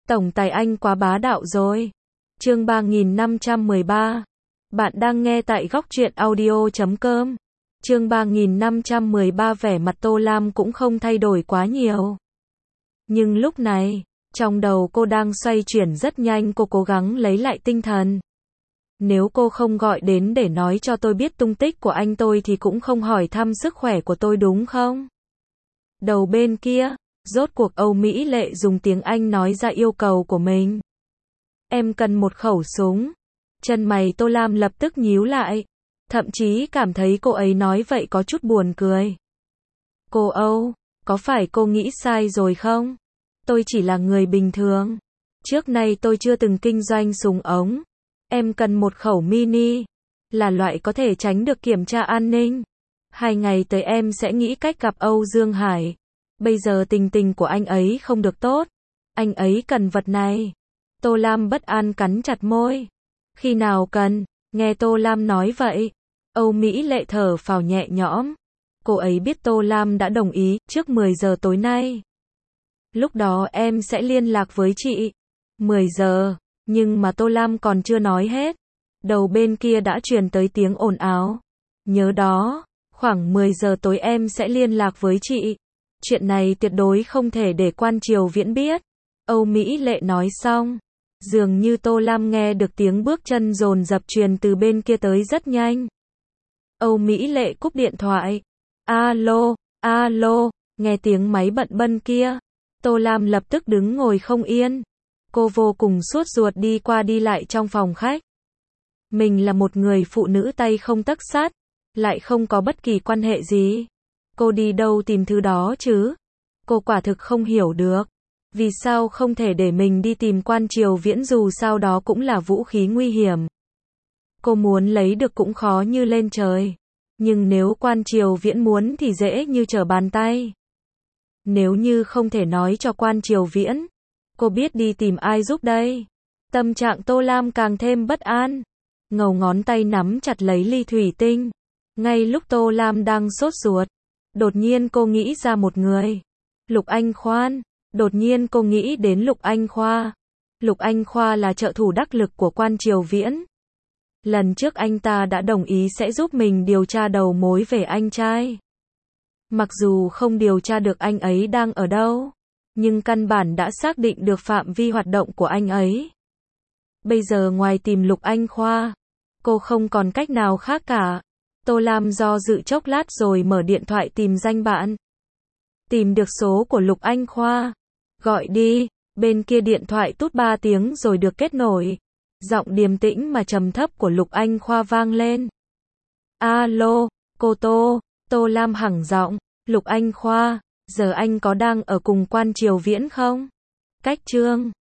Tổng tài anh quá bá đạo rồi. Chương 3513. Bạn đang nghe tại góc truyện audio.com. Chương 3513. Vẻ mặt Tô Lam cũng không thay đổi quá nhiều. Nhưng lúc này, trong đầu cô đang xoay chuyển rất nhanh, cô cố gắng lấy lại tinh thần. Nếu cô không gọi đến để nói cho tôi biết tung tích của anh tôi thì cũng không hỏi thăm sức khỏe của tôi đúng không? Đầu bên kia, rốt cuộc Âu Mỹ Lệ dùng tiếng Anh nói ra yêu cầu của mình. Em cần một khẩu súng. Chân mày Tô Lam lập tức nhíu lại. Thậm chí cảm thấy cô ấy nói vậy có chút buồn cười. Cô Âu, có phải cô nghĩ sai rồi không? Tôi chỉ là người bình thường. Trước nay tôi chưa từng kinh doanh súng ống. Em cần một khẩu mini. Là loại có thể tránh được kiểm tra an ninh. 2 ngày tới em sẽ nghĩ cách gặp Âu Dương Hải. Bây giờ tình tình của anh ấy không được tốt. Anh ấy cần vật này. Tô Lam bất an cắn chặt môi. Khi nào cần? Nghe Tô Lam nói vậy, Âu Mỹ Lệ thở phào nhẹ nhõm. Cô ấy biết Tô Lam đã đồng ý, trước 10 giờ tối nay. Lúc đó em sẽ liên lạc với chị. 10 giờ, nhưng mà Tô Lam còn chưa nói hết. Đầu bên kia đã truyền tới tiếng ồn ào. Nhớ đó, khoảng 10 giờ tối em sẽ liên lạc với chị. Chuyện này tuyệt đối không thể để Quan Triều Viễn biết. Âu Mỹ Lệ nói xong. Dường như Tô Lam nghe được tiếng bước chân dồn dập truyền từ bên kia tới rất nhanh. Âu Mỹ Lệ cúp điện thoại. Alo, alo, nghe tiếng máy bận bân kia. Tô Lam lập tức đứng ngồi không yên. Cô vô cùng sốt ruột đi qua đi lại trong phòng khách. Mình là một người phụ nữ tay không tấc sắt, lại không có bất kỳ quan hệ gì. Cô đi đâu tìm thứ đó chứ? Cô quả thực không hiểu được. Vì sao không thể để mình đi tìm Quan Triều Viễn, dù sao đó cũng là vũ khí nguy hiểm. Cô muốn lấy được cũng khó như lên trời. Nhưng nếu Quan Triều Viễn muốn thì dễ như trở bàn tay. Nếu như không thể nói cho Quan Triều Viễn, cô biết đi tìm ai giúp đây? Tâm trạng Tô Lam càng thêm bất an. Ngầu ngón tay nắm chặt lấy ly thủy tinh. Ngay lúc Tô Lam đang sốt ruột, đột nhiên cô nghĩ ra một người. Lục Anh Khoan. Đột nhiên cô nghĩ đến Lục Anh Khoa. Lục Anh Khoa là trợ thủ đắc lực của Quan Triều Viễn. Lần trước anh ta đã đồng ý sẽ giúp mình điều tra đầu mối về anh trai. Mặc dù không điều tra được anh ấy đang ở đâu, nhưng căn bản đã xác định được phạm vi hoạt động của anh ấy. Bây giờ ngoài tìm Lục Anh Khoa, cô không còn cách nào khác cả. Tô Lam do dự chốc lát rồi mở điện thoại tìm danh bạn. Tìm được số của Lục Anh Khoa. Gọi đi. Bên kia điện thoại tút 3 tiếng rồi được kết nối. Giọng điềm tĩnh mà trầm thấp của Lục Anh Khoa vang lên. Alo, cô Tô. Tô Lam hẳng giọng. Lục Anh Khoa, giờ anh có đang ở cùng Quan Triều Viễn không? Cách Trương.